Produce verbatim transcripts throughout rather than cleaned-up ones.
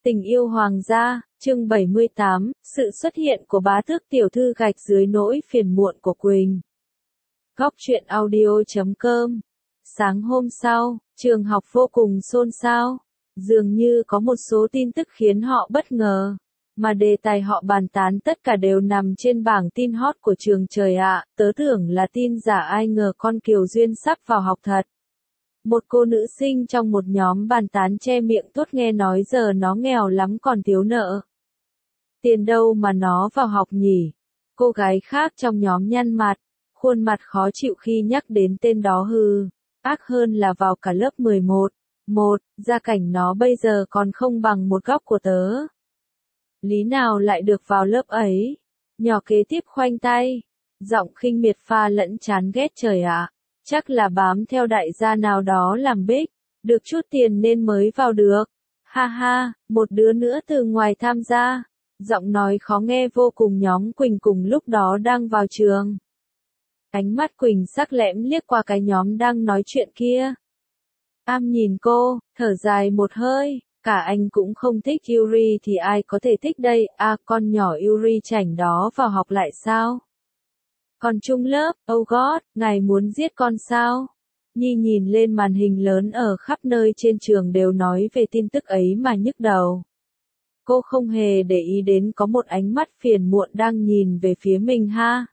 Tình yêu hoàng gia, chương bảy mươi tám, sự xuất hiện của bá tước tiểu thư gạch dưới nỗi phiền muộn của Quỳnh. Góc truyện audio chấm com. Sáng hôm sau, trường học vô cùng xôn xao. Dường như có một số tin tức khiến họ bất ngờ. Mà đề tài họ bàn tán tất cả đều nằm trên bảng tin hot của trường trời ạ. Tớ tưởng là tin giả, ai ngờ con Kiều Duyên sắp vào học thật. Một cô nữ sinh trong một nhóm bàn tán che miệng tốt nghe nói giờ nó nghèo lắm còn thiếu nợ. Tiền đâu mà nó vào học nhỉ? Cô gái khác trong nhóm nhăn mặt, khuôn mặt khó chịu khi nhắc đến tên đó. Hừ, ác hơn là vào cả lớp mười một. Một, gia cảnh nó bây giờ còn không bằng một góc của tớ. Lý nào lại được vào lớp ấy? Nhỏ kế tiếp khoanh tay, giọng khinh miệt pha lẫn chán ghét. Trời ạ, chắc là bám theo đại gia nào đó làm bích, được chút tiền nên mới vào được. Ha ha, một đứa nữa từ ngoài tham gia. Giọng nói khó nghe vô cùng. Nhóm Quỳnh cùng lúc đó đang vào trường. Ánh mắt Quỳnh sắc lẻm liếc qua cái nhóm đang nói chuyện kia. Am nhìn cô, thở dài một hơi, cả anh cũng không thích Yuri thì ai có thể thích đây. À, con nhỏ Yuri chảnh đó vào học lại sao? Còn chung lớp, oh god, ngài muốn giết con sao? Nhi nhìn lên màn hình lớn ở khắp nơi trên trường đều nói về tin tức ấy mà nhức đầu. Cô không hề để ý đến có một ánh mắt phiền muộn đang nhìn về phía mình ha.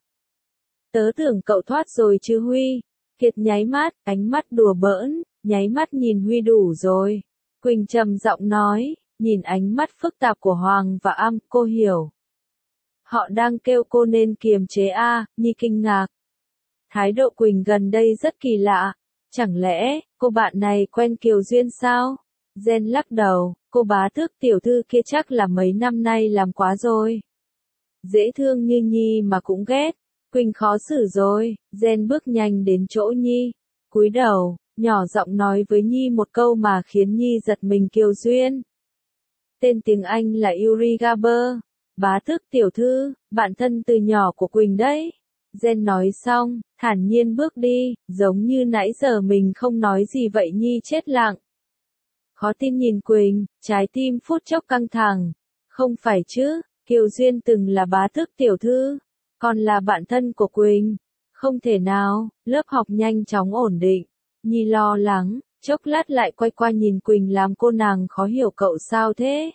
Tớ tưởng cậu thoát rồi chứ Huy. Kiệt nháy mắt, ánh mắt đùa bỡn, nháy mắt nhìn Huy đủ rồi. Quỳnh trầm giọng nói, nhìn ánh mắt phức tạp của Hoàng và Am, cô hiểu. Họ đang kêu cô nên kiềm chế a. Nhi kinh ngạc. Thái độ Quỳnh gần đây rất kỳ lạ. Chẳng lẽ, cô bạn này quen Kiều Duyên sao? Jen lắc đầu, cô bá tước tiểu thư kia chắc là mấy năm nay làm quá rồi. Dễ thương như Nhi mà cũng ghét. Quỳnh khó xử rồi. Jen bước nhanh đến chỗ Nhi, cúi đầu, nhỏ giọng nói với Nhi một câu mà khiến Nhi giật mình. Kiều Duyên. Tên tiếng Anh là Yuri Gaber. Bá tước tiểu thư, bạn thân từ nhỏ của Quỳnh đấy. Jen nói xong, thản nhiên bước đi, giống như nãy giờ mình không nói gì vậy. Nhi chết lặng. Khó tin nhìn Quỳnh, trái tim phút chốc căng thẳng. Không phải chứ, Kiều Duyên từng là bá tước tiểu thư, còn là bạn thân của Quỳnh. Không thể nào. Lớp học nhanh chóng ổn định. Nhi lo lắng, chốc lát lại quay qua nhìn Quỳnh làm cô nàng khó hiểu. Cậu sao thế?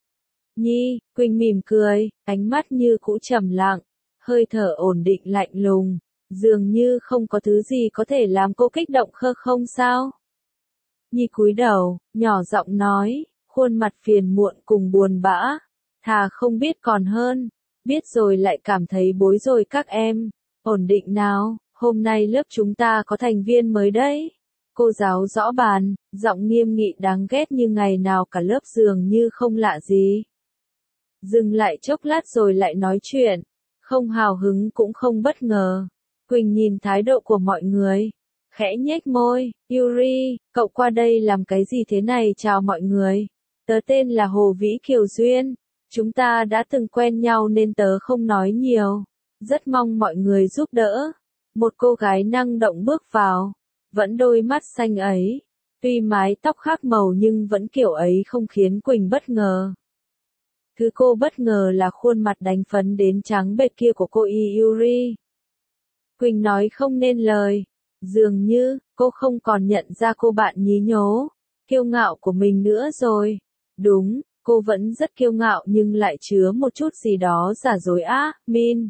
Nhi, Quỳnh mỉm cười, ánh mắt như cũ trầm lặng, hơi thở ổn định lạnh lùng, dường như không có thứ gì có thể làm cô kích động. Khơ không sao? Nhi cúi đầu, nhỏ giọng nói, khuôn mặt phiền muộn cùng buồn bã. Thà không biết còn hơn, biết rồi lại cảm thấy bối rối. Các em, ổn định nào, hôm nay lớp chúng ta có thành viên mới đấy. Cô giáo rõ bàn, giọng nghiêm nghị đáng ghét như ngày nào cả lớp dường như không lạ gì. Dừng lại chốc lát rồi lại nói chuyện, không hào hứng cũng không bất ngờ. Quỳnh nhìn thái độ của mọi người, khẽ nhếch môi. Yuri, cậu qua đây làm cái gì thế này? Chào mọi người, tớ tên là Hồ Vĩ Kiều Duyên. Chúng ta đã từng quen nhau nên tớ không nói nhiều. Rất mong mọi người giúp đỡ. Một cô gái năng động bước vào, vẫn đôi mắt xanh ấy. Tuy mái tóc khác màu nhưng vẫn kiểu ấy không khiến Quỳnh bất ngờ. Thứ cô bất ngờ là khuôn mặt đánh phấn đến trắng bệch kia của cô y Yuri. Quỳnh nói không nên lời. Dường như, cô không còn nhận ra cô bạn nhí nhố, kiêu ngạo của mình nữa rồi. Đúng, cô vẫn rất kiêu ngạo nhưng lại chứa một chút gì đó giả dối á. Min.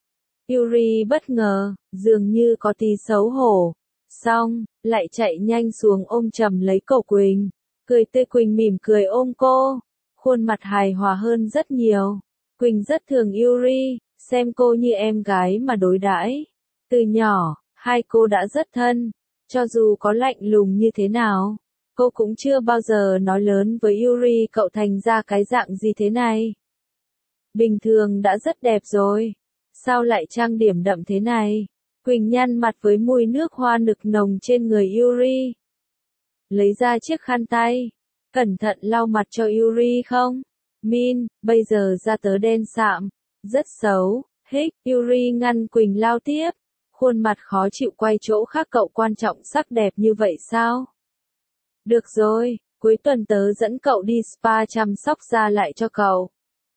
Yuri bất ngờ, dường như có tí xấu hổ. Xong, lại chạy nhanh xuống ôm chầm lấy cổ Quỳnh. Cười tươi. Quỳnh mỉm cười ôm cô. Khuôn mặt hài hòa hơn rất nhiều. Quỳnh rất thương Yuri, xem cô như em gái mà đối đãi. Từ nhỏ, hai cô đã rất thân. Cho dù có lạnh lùng như thế nào, cô cũng chưa bao giờ nói lớn với Yuri cậu thành ra cái dạng gì thế này. Bình thường đã rất đẹp rồi. Sao lại trang điểm đậm thế này? Quỳnh nhăn mặt với mùi nước hoa nực nồng trên người Yuri. Lấy ra chiếc khăn tay. Cẩn thận lau mặt cho Yuri không? Min, bây giờ da tớ đen sạm. Rất xấu. Hích, Yuri ngăn Quỳnh lau tiếp. Khuôn mặt khó chịu quay chỗ khác. Cậu quan trọng sắc đẹp như vậy sao? Được rồi, Cuối tuần tớ dẫn cậu đi spa chăm sóc da lại cho cậu.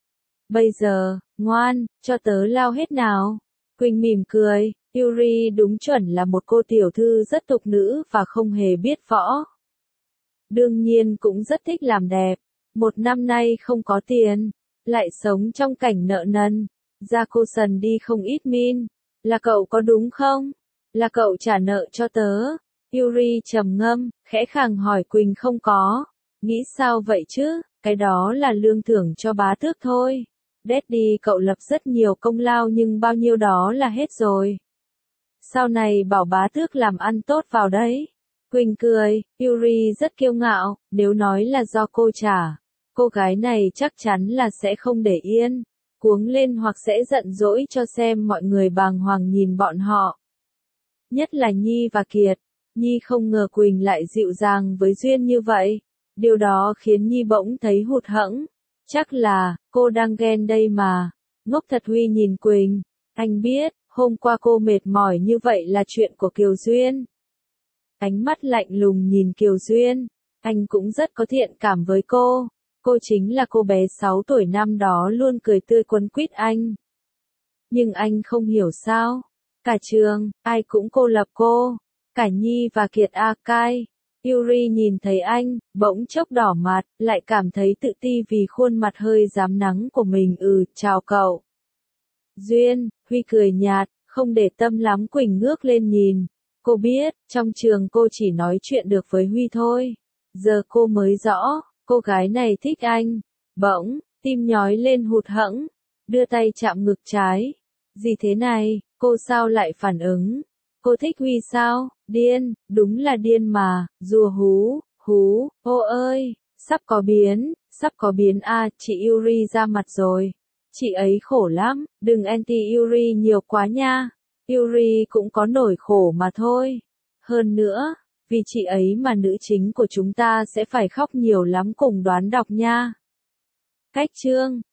Bây giờ, ngoan, cho tớ lao hết nào. Quỳnh mỉm cười, Yuri đúng chuẩn là một cô tiểu thư rất tục nữ và không hề biết võ. Đương nhiên cũng rất thích làm đẹp. Một năm nay không có tiền, lại sống trong cảnh nợ nần. Da cô sần đi không ít min. Là cậu có đúng không? Là cậu trả nợ cho tớ. Yuri trầm ngâm, khẽ khàng hỏi Quỳnh không có. Nghĩ sao vậy chứ, cái đó là lương thưởng cho bá tước thôi. Daddy cậu lập rất nhiều công lao nhưng bao nhiêu đó là hết rồi. Sau này bảo bá tước làm ăn tốt vào đấy. Quỳnh cười, Yuri rất kiêu ngạo, nếu nói là do cô trả. Cô gái này chắc chắn là sẽ không để yên. Cuống lên hoặc sẽ giận dỗi cho xem mọi người bàng hoàng nhìn bọn họ. Nhất là Nhi và Kiệt. Nhi không ngờ Quỳnh lại dịu dàng với Duyên như vậy. Điều đó khiến Nhi bỗng thấy hụt hẫng. Chắc là, cô đang ghen đây mà. Ngốc thật Huy nhìn Quỳnh. Anh biết, hôm qua cô mệt mỏi như vậy là chuyện của Kiều Duyên. Ánh mắt lạnh lùng nhìn Kiều Duyên. Anh cũng rất có thiện cảm với cô. Cô chính là cô bé sáu tuổi năm đó luôn cười tươi quấn quýt anh. Nhưng anh không hiểu sao. Cả trường, ai cũng cô lập cô. Cả Nhi và Kiệt A Cai. Yuri nhìn thấy anh, bỗng chốc đỏ mặt, lại cảm thấy tự ti vì khuôn mặt hơi rám nắng của mình. Ừ, chào cậu. Duyên, Huy cười nhạt, không để tâm lắm. Quỳnh ngước lên nhìn. Cô biết, trong trường cô chỉ nói chuyện được với Huy thôi. Giờ cô mới rõ, cô gái này thích anh. Bỗng, tim nhói lên hụt hẫng, đưa tay chạm ngực trái. Gì thế này, cô sao lại phản ứng? Cô thích Huy sao? Điên, đúng là điên mà, rùa hú, hú, ô ơi, sắp có biến, sắp có biến à, chị Yuri ra mặt rồi. Chị ấy khổ lắm, đừng anti Yuri nhiều quá nha. Yuri cũng có nỗi khổ mà thôi. Hơn nữa, vì chị ấy mà nữ chính của chúng ta sẽ phải khóc nhiều lắm, cùng đoán đọc nha. Cách chương